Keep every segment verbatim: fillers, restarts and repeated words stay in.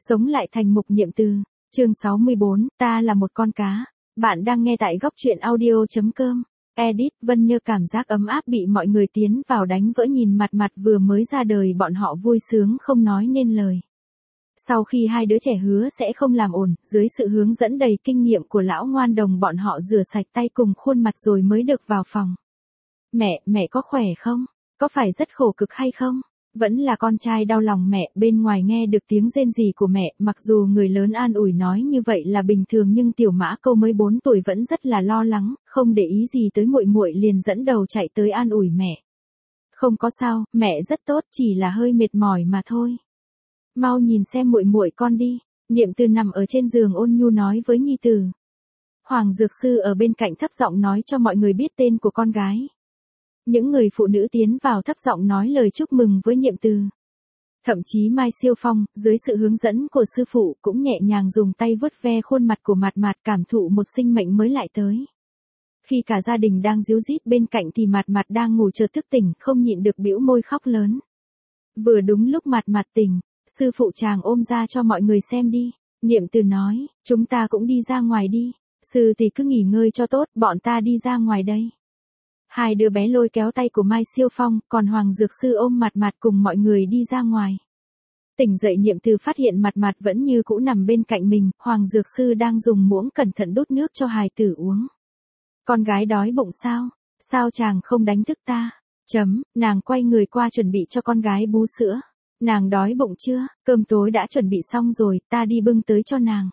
Sống lại thành mục niệm từ. Chương sáu mươi bốn, ta là một con cá. Bạn đang nghe tại góc truyện audio.com. Edit, Vân Nhơ cảm giác ấm áp bị mọi người tiến vào đánh vỡ nhìn mặt mặt vừa mới ra đời bọn họ vui sướng không nói nên lời. Sau khi hai đứa trẻ hứa sẽ không làm ổn, dưới sự hướng dẫn đầy kinh nghiệm của lão ngoan đồng bọn họ rửa sạch tay cùng khuôn mặt rồi mới được vào phòng. Mẹ, mẹ có khỏe không? Có phải rất khổ cực hay không? Vẫn là con trai đau lòng mẹ, bên ngoài nghe được tiếng rên rỉ của mẹ, mặc dù người lớn an ủi nói như vậy là bình thường nhưng tiểu Mã Câu mới bốn tuổi vẫn rất là lo lắng, không để ý gì tới muội muội liền dẫn đầu chạy tới an ủi mẹ. Không có sao, mẹ rất tốt, chỉ là hơi mệt mỏi mà thôi. Mau nhìn xem muội muội con đi. Niệm Từ nằm ở trên giường ôn nhu nói với nhi tử. Hoàng Dược Sư ở bên cạnh thấp giọng nói cho mọi người biết tên của con gái. Những người phụ nữ tiến vào thấp giọng nói lời chúc mừng với Niệm Từ. Thậm chí Mai Siêu Phong, dưới sự hướng dẫn của sư phụ, cũng nhẹ nhàng dùng tay vuốt ve khuôn mặt của Mạt Mạt cảm thụ một sinh mệnh mới lại tới. Khi cả gia đình đang ríu rít bên cạnh thì Mạt Mạt đang ngủ chợt thức tỉnh, không nhịn được bĩu môi khóc lớn. Vừa đúng lúc Mạt Mạt tỉnh, sư phụ chàng ôm ra cho mọi người xem đi. Niệm Từ nói, chúng ta cũng đi ra ngoài đi. Sư thì cứ nghỉ ngơi cho tốt, bọn ta đi ra ngoài đây. Hai đứa bé lôi kéo tay của Mai Siêu Phong, còn Hoàng Dược Sư ôm Mạt Mạt cùng mọi người đi ra ngoài. Tỉnh dậy Niệm Từ phát hiện Mạt Mạt vẫn như cũ nằm bên cạnh mình, Hoàng Dược Sư đang dùng muỗng cẩn thận đút nước cho hài tử uống. Con gái đói bụng sao? Sao chàng không đánh thức ta? Chấm, nàng quay người qua chuẩn bị cho con gái bú sữa. Nàng đói bụng chưa? Cơm tối đã chuẩn bị xong rồi, ta đi bưng tới cho nàng.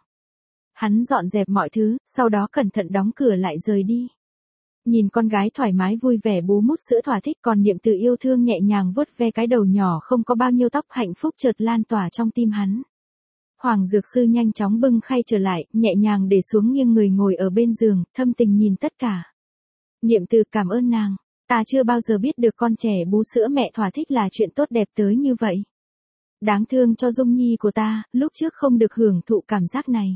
Hắn dọn dẹp mọi thứ, sau đó cẩn thận đóng cửa lại rời đi. Nhìn con gái thoải mái vui vẻ bú mút sữa thỏa thích, còn Niệm Từ yêu thương nhẹ nhàng vuốt ve cái đầu nhỏ không có bao nhiêu tóc, hạnh phúc chợt lan tỏa trong tim hắn. Hoàng Dược Sư nhanh chóng bưng khay trở lại, nhẹ nhàng để xuống nghiêng người ngồi ở bên giường, thâm tình nhìn tất cả. Niệm Từ cảm ơn nàng, ta chưa bao giờ biết được con trẻ bú sữa mẹ thỏa thích là chuyện tốt đẹp tới như vậy. Đáng thương cho Dung Nhi của ta, lúc trước không được hưởng thụ cảm giác này.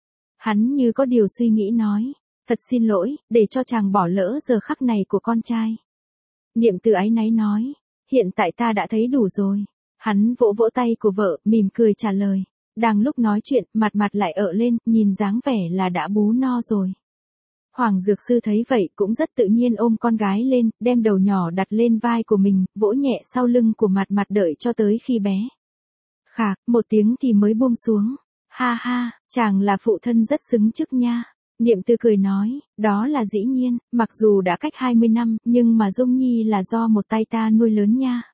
Hắn như có điều suy nghĩ nói. Thật xin lỗi, để cho chàng bỏ lỡ giờ khắc này của con trai. Niệm Từ áy náy nói, hiện tại ta đã thấy đủ rồi. Hắn vỗ vỗ tay của vợ, mỉm cười trả lời. Đang lúc nói chuyện, Mạt Mạt lại ợ lên, nhìn dáng vẻ là đã bú no rồi. Hoàng Dược Sư thấy vậy cũng rất tự nhiên ôm con gái lên, đem đầu nhỏ đặt lên vai của mình, vỗ nhẹ sau lưng của Mạt Mạt đợi cho tới khi bé. Khạc, một tiếng thì mới buông xuống. Ha ha, chàng là phụ thân rất xứng chức nha. Niệm Từ cười nói, đó là dĩ nhiên, mặc dù đã cách hai mươi năm, nhưng mà Dung Nhi là do một tay ta nuôi lớn nha.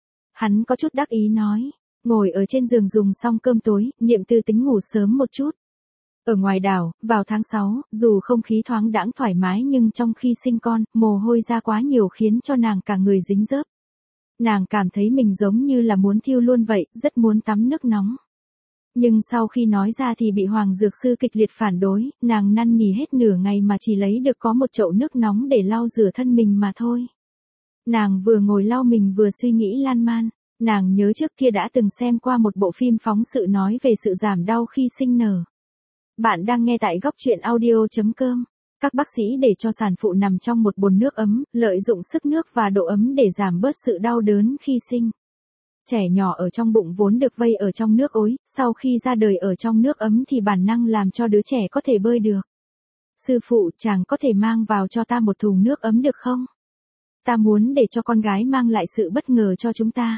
Hắn có chút đắc ý nói, ngồi ở trên giường dùng xong cơm tối, Niệm Từ tính ngủ sớm một chút. Ở ngoài đảo, vào tháng sáu, dù không khí thoáng đãng thoải mái nhưng trong khi sinh con, mồ hôi ra quá nhiều khiến cho nàng cả người dính dớp. Nàng cảm thấy mình giống như là muốn thiêu luôn vậy, rất muốn tắm nước nóng. Nhưng sau khi nói ra thì bị Hoàng Dược Sư kịch liệt phản đối, nàng năn nỉ hết nửa ngày mà chỉ lấy được có một chậu nước nóng để lau rửa thân mình mà thôi. Nàng vừa ngồi lau mình vừa suy nghĩ lan man, nàng nhớ trước kia đã từng xem qua một bộ phim phóng sự nói về sự giảm đau khi sinh nở. Bạn đang nghe tại góc truyện audio.com. Các bác sĩ để cho sản phụ nằm trong một bồn nước ấm, lợi dụng sức nước và độ ấm để giảm bớt sự đau đớn khi sinh. Trẻ nhỏ ở trong bụng vốn được vây ở trong nước ối, sau khi ra đời ở trong nước ấm thì bản năng làm cho đứa trẻ có thể bơi được. Sư phụ, chàng có thể mang vào cho ta một thùng nước ấm được không? Ta muốn để cho con gái mang lại sự bất ngờ cho chúng ta.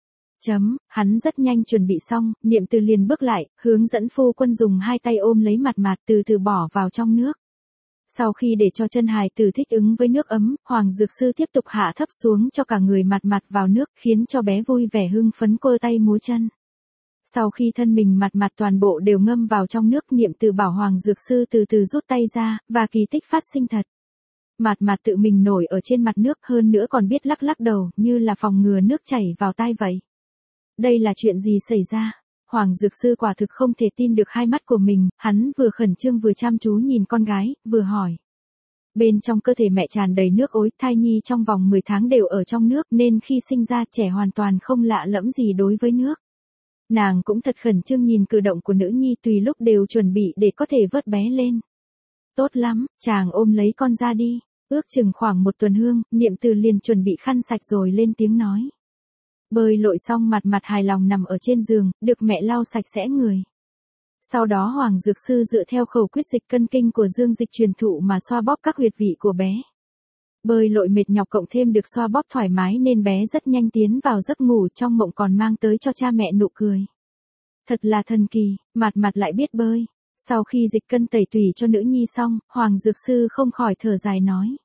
Chấm, hắn rất nhanh chuẩn bị xong, Niệm Từ liền bước lại, hướng dẫn phu quân dùng hai tay ôm lấy Mạt Mạt từ từ bỏ vào trong nước. Sau khi để cho chân hài tử thích ứng với nước ấm, Hoàng Dược Sư tiếp tục hạ thấp xuống cho cả người Mạt Mạt vào nước, khiến cho bé vui vẻ hưng phấn quơ tay múa chân. Sau khi thân mình Mạt Mạt toàn bộ đều ngâm vào trong nước, Niệm Từ bảo Hoàng Dược Sư từ từ rút tay ra, và kỳ tích phát sinh thật. Mạt Mạt tự mình nổi ở trên mặt nước, hơn nữa còn biết lắc lắc đầu, như là phòng ngừa nước chảy vào tai vậy. Đây là chuyện gì xảy ra? Hoàng Dược Sư quả thực không thể tin được hai mắt của mình, hắn vừa khẩn trương vừa chăm chú nhìn con gái, vừa hỏi. Bên trong cơ thể mẹ tràn đầy nước ối, thai nhi trong vòng mười tháng đều ở trong nước, nên khi sinh ra trẻ hoàn toàn không lạ lẫm gì đối với nước. Nàng cũng thật khẩn trương nhìn cử động của nữ nhi tùy lúc đều chuẩn bị để có thể vớt bé lên. Tốt lắm, chàng ôm lấy con ra đi. Ước chừng khoảng một tuần hương, Niệm Từ liền chuẩn bị khăn sạch rồi lên tiếng nói. Bơi lội xong Mạt Mạt hài lòng nằm ở trên giường, được mẹ lau sạch sẽ người. Sau đó Hoàng Dược Sư dựa theo khẩu quyết dịch cân kinh của Dương Dịch truyền thụ mà xoa bóp các huyệt vị của bé. Bơi lội mệt nhọc cộng thêm được xoa bóp thoải mái nên bé rất nhanh tiến vào giấc ngủ, trong mộng còn mang tới cho cha mẹ nụ cười. Thật là thần kỳ, Mạt Mạt lại biết bơi. Sau khi dịch cân tẩy tủy cho nữ nhi xong, Hoàng Dược Sư không khỏi thở dài nói.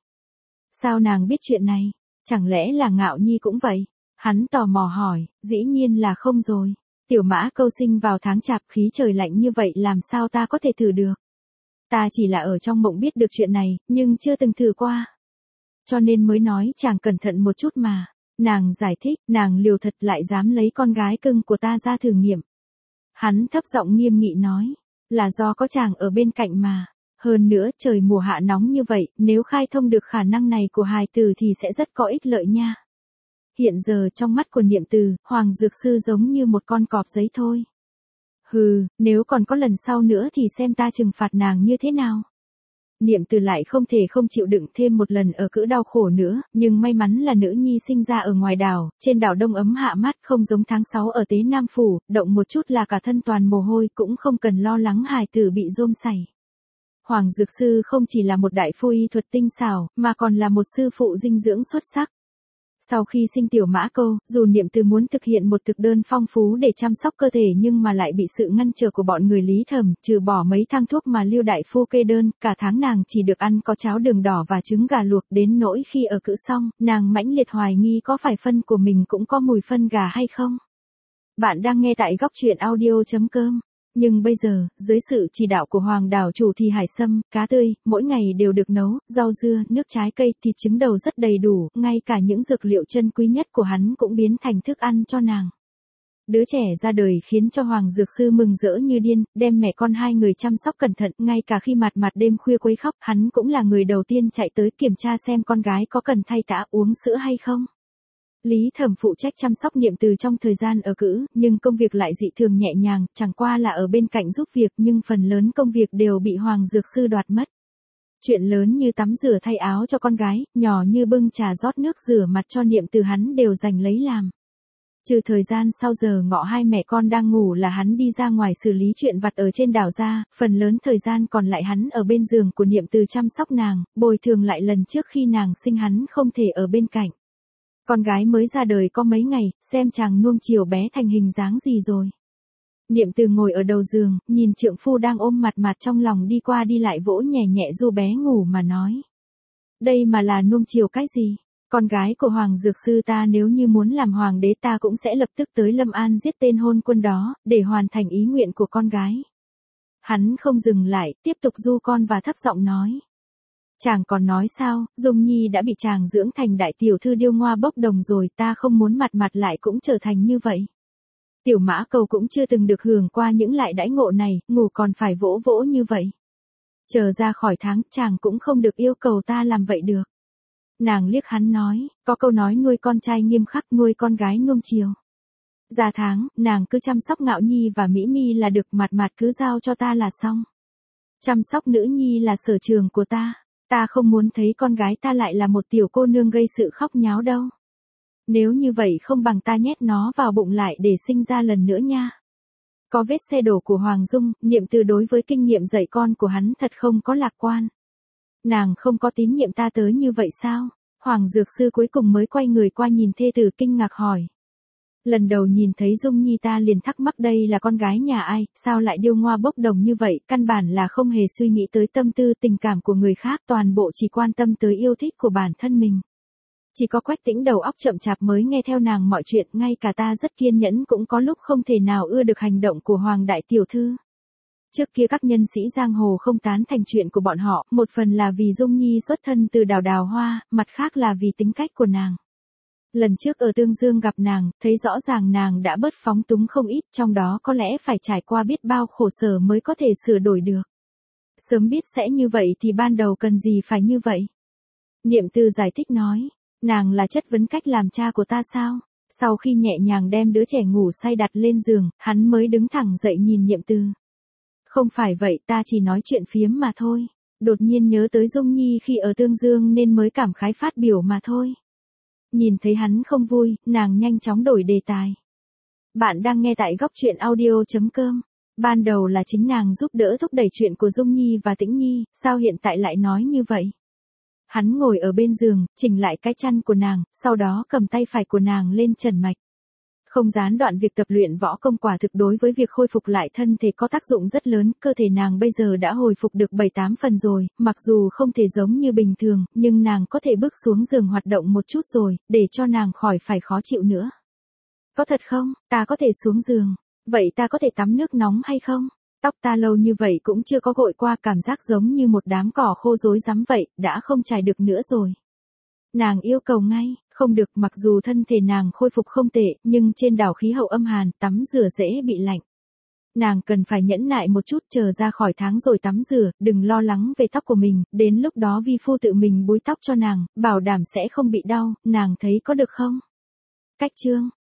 Sao nàng biết chuyện này? Chẳng lẽ là Ngạo Nhi cũng vậy? Hắn tò mò hỏi, dĩ nhiên là không rồi. Tiểu Mã Câu sinh vào tháng chạp, khí trời lạnh như vậy làm sao ta có thể thử được? Ta chỉ là ở trong mộng biết được chuyện này, nhưng chưa từng thử qua. Cho nên mới nói chàng cẩn thận một chút mà. Nàng giải thích, nàng liều thật lại dám lấy con gái cưng của ta ra thử nghiệm. Hắn thấp giọng nghiêm nghị nói, là do có chàng ở bên cạnh mà. Hơn nữa trời mùa hạ nóng như vậy, nếu khai thông được khả năng này của hài tử thì sẽ rất có ích lợi nha. Hiện giờ trong mắt của Niệm Từ, Hoàng Dược Sư giống như một con cọp giấy thôi. Hừ, nếu còn có lần sau nữa thì xem ta trừng phạt nàng như thế nào. Niệm Từ lại không thể không chịu đựng thêm một lần ở cữ đau khổ nữa, nhưng may mắn là nữ nhi sinh ra ở ngoài đảo, trên đảo đông ấm hạ mát không giống tháng sáu ở Tế Nam Phủ, động một chút là cả thân toàn mồ hôi, cũng không cần lo lắng hài tử bị rôm sảy. Hoàng Dược Sư không chỉ là một đại phu y thuật tinh xảo, mà còn là một sư phụ dinh dưỡng xuất sắc. Sau khi sinh Tiểu Mã Câu, dù Niệm Từ muốn thực hiện một thực đơn phong phú để chăm sóc cơ thể nhưng mà lại bị sự ngăn trở của bọn người Lý Thẩm, trừ bỏ mấy thang thuốc mà Lưu đại phu kê đơn, cả tháng nàng chỉ được ăn có cháo đường đỏ và trứng gà luộc, đến nỗi khi ở cữ xong, nàng mãnh liệt hoài nghi có phải phân của mình cũng có mùi phân gà hay không. Bạn đang nghe tại góc truyện audio chấm com. Nhưng bây giờ, dưới sự chỉ đạo của Hoàng đảo chủ thì hải sâm, cá tươi, mỗi ngày đều được nấu, rau dưa, nước trái cây, thịt trứng đầu rất đầy đủ, ngay cả những dược liệu chân quý nhất của hắn cũng biến thành thức ăn cho nàng. Đứa trẻ ra đời khiến cho Hoàng Dược Sư mừng rỡ như điên, đem mẹ con hai người chăm sóc cẩn thận, ngay cả khi Mạt Mạt đêm khuya quấy khóc, hắn cũng là người đầu tiên chạy tới kiểm tra xem con gái có cần thay tã uống sữa hay không. Lý Thẩm phụ trách chăm sóc Niệm Từ trong thời gian ở cữ, nhưng công việc lại dị thường nhẹ nhàng, chẳng qua là ở bên cạnh giúp việc nhưng phần lớn công việc đều bị Hoàng Dược Sư đoạt mất. Chuyện lớn như tắm rửa thay áo cho con gái, nhỏ như bưng trà rót nước rửa mặt cho Niệm Từ hắn đều dành lấy làm. Trừ thời gian sau giờ ngọ hai mẹ con đang ngủ là hắn đi ra ngoài xử lý chuyện vặt ở trên đảo ra, phần lớn thời gian còn lại hắn ở bên giường của Niệm Từ chăm sóc nàng, bồi thường lại lần trước khi nàng sinh hắn không thể ở bên cạnh. Con gái mới ra đời có mấy ngày, xem chàng nuông chiều bé thành hình dáng gì rồi. Niệm Từ ngồi ở đầu giường, nhìn trượng phu đang ôm Mạt Mạt trong lòng đi qua đi lại vỗ nhẹ nhẹ ru bé ngủ mà nói. Đây mà là nuông chiều cái gì? Con gái của Hoàng Dược Sư ta nếu như muốn làm hoàng đế ta cũng sẽ lập tức tới Lâm An giết tên hôn quân đó, để hoàn thành ý nguyện của con gái. Hắn không dừng lại, tiếp tục ru con và thấp giọng nói. Chàng còn nói sao, Dung Nhi đã bị chàng dưỡng thành đại tiểu thư điêu ngoa bốc đồng rồi, ta không muốn Mạt Mạt lại cũng trở thành như vậy. Tiểu Mã Cầu cũng chưa từng được hưởng qua những lại đãi ngộ này, ngủ còn phải vỗ vỗ như vậy. Chờ ra khỏi tháng, chàng cũng không được yêu cầu ta làm vậy được. Nàng liếc hắn nói, có câu nói nuôi con trai nghiêm khắc nuôi con gái nuông chiều. Ra tháng, nàng cứ chăm sóc Ngạo Nhi và Mỹ Mi là được, Mạt Mạt cứ giao cho ta là xong. Chăm sóc nữ nhi là sở trường của ta. Ta không muốn thấy con gái ta lại là một tiểu cô nương gây sự khóc nháo đâu. Nếu như vậy không bằng ta nhét nó vào bụng lại để sinh ra lần nữa nha. Có vết xe đổ của Hoàng Dung, Niệm Từ đối với kinh nghiệm dạy con của hắn thật không có lạc quan. Nàng không có tín nhiệm ta tới như vậy sao? Hoàng Dược Sư cuối cùng mới quay người qua nhìn thê tử kinh ngạc hỏi. Lần đầu nhìn thấy Dung Nhi ta liền thắc mắc đây là con gái nhà ai, sao lại điêu ngoa bốc đồng như vậy, căn bản là không hề suy nghĩ tới tâm tư tình cảm của người khác, toàn bộ chỉ quan tâm tới yêu thích của bản thân mình. Chỉ có Quách Tĩnh đầu óc chậm chạp mới nghe theo nàng mọi chuyện, ngay cả ta rất kiên nhẫn cũng có lúc không thể nào ưa được hành động của Hoàng đại tiểu thư. Trước kia các nhân sĩ giang hồ không tán thành chuyện của bọn họ, một phần là vì Dung Nhi xuất thân từ Đào Đào Hoa, mặt khác là vì tính cách của nàng. Lần trước ở Tương Dương gặp nàng, thấy rõ ràng nàng đã bớt phóng túng không ít, trong đó có lẽ phải trải qua biết bao khổ sở mới có thể sửa đổi được. Sớm biết sẽ như vậy thì ban đầu cần gì phải như vậy? Niệm Từ giải thích nói, nàng là chất vấn cách làm cha của ta sao? Sau khi nhẹ nhàng đem đứa trẻ ngủ say đặt lên giường, hắn mới đứng thẳng dậy nhìn Niệm Từ. Không phải vậy, ta chỉ nói chuyện phiếm mà thôi. Đột nhiên nhớ tới Dung Nhi khi ở Tương Dương nên mới cảm khái phát biểu mà thôi. Nhìn thấy hắn không vui, nàng nhanh chóng đổi đề tài. Bạn đang nghe tại góc truyện audio chấm com. Ban đầu là chính nàng giúp đỡ thúc đẩy chuyện của Dung Nhi và Tĩnh Nhi, sao hiện tại lại nói như vậy? Hắn ngồi ở bên giường, chỉnh lại cái chăn của nàng, sau đó cầm tay phải của nàng lên trần mạch. Không gián đoạn việc tập luyện võ công quả thực đối với việc khôi phục lại thân thể có tác dụng rất lớn, cơ thể nàng bây giờ đã hồi phục được bảy tám phần rồi, mặc dù không thể giống như bình thường, nhưng nàng có thể bước xuống giường hoạt động một chút rồi, để cho nàng khỏi phải khó chịu nữa. Có thật không, ta có thể xuống giường, vậy ta có thể tắm nước nóng hay không? Tóc ta lâu như vậy cũng chưa có gội qua, cảm giác giống như một đám cỏ khô rối rắm vậy, đã không chải được nữa rồi. Nàng yêu cầu ngay, không được, mặc dù thân thể nàng khôi phục không tệ, nhưng trên đảo khí hậu âm hàn, tắm rửa dễ bị lạnh. Nàng cần phải nhẫn nại một chút, chờ ra khỏi tháng rồi tắm rửa, đừng lo lắng về tóc của mình, đến lúc đó vi phu tự mình búi tóc cho nàng, bảo đảm sẽ không bị đau, nàng thấy có được không? Cách chương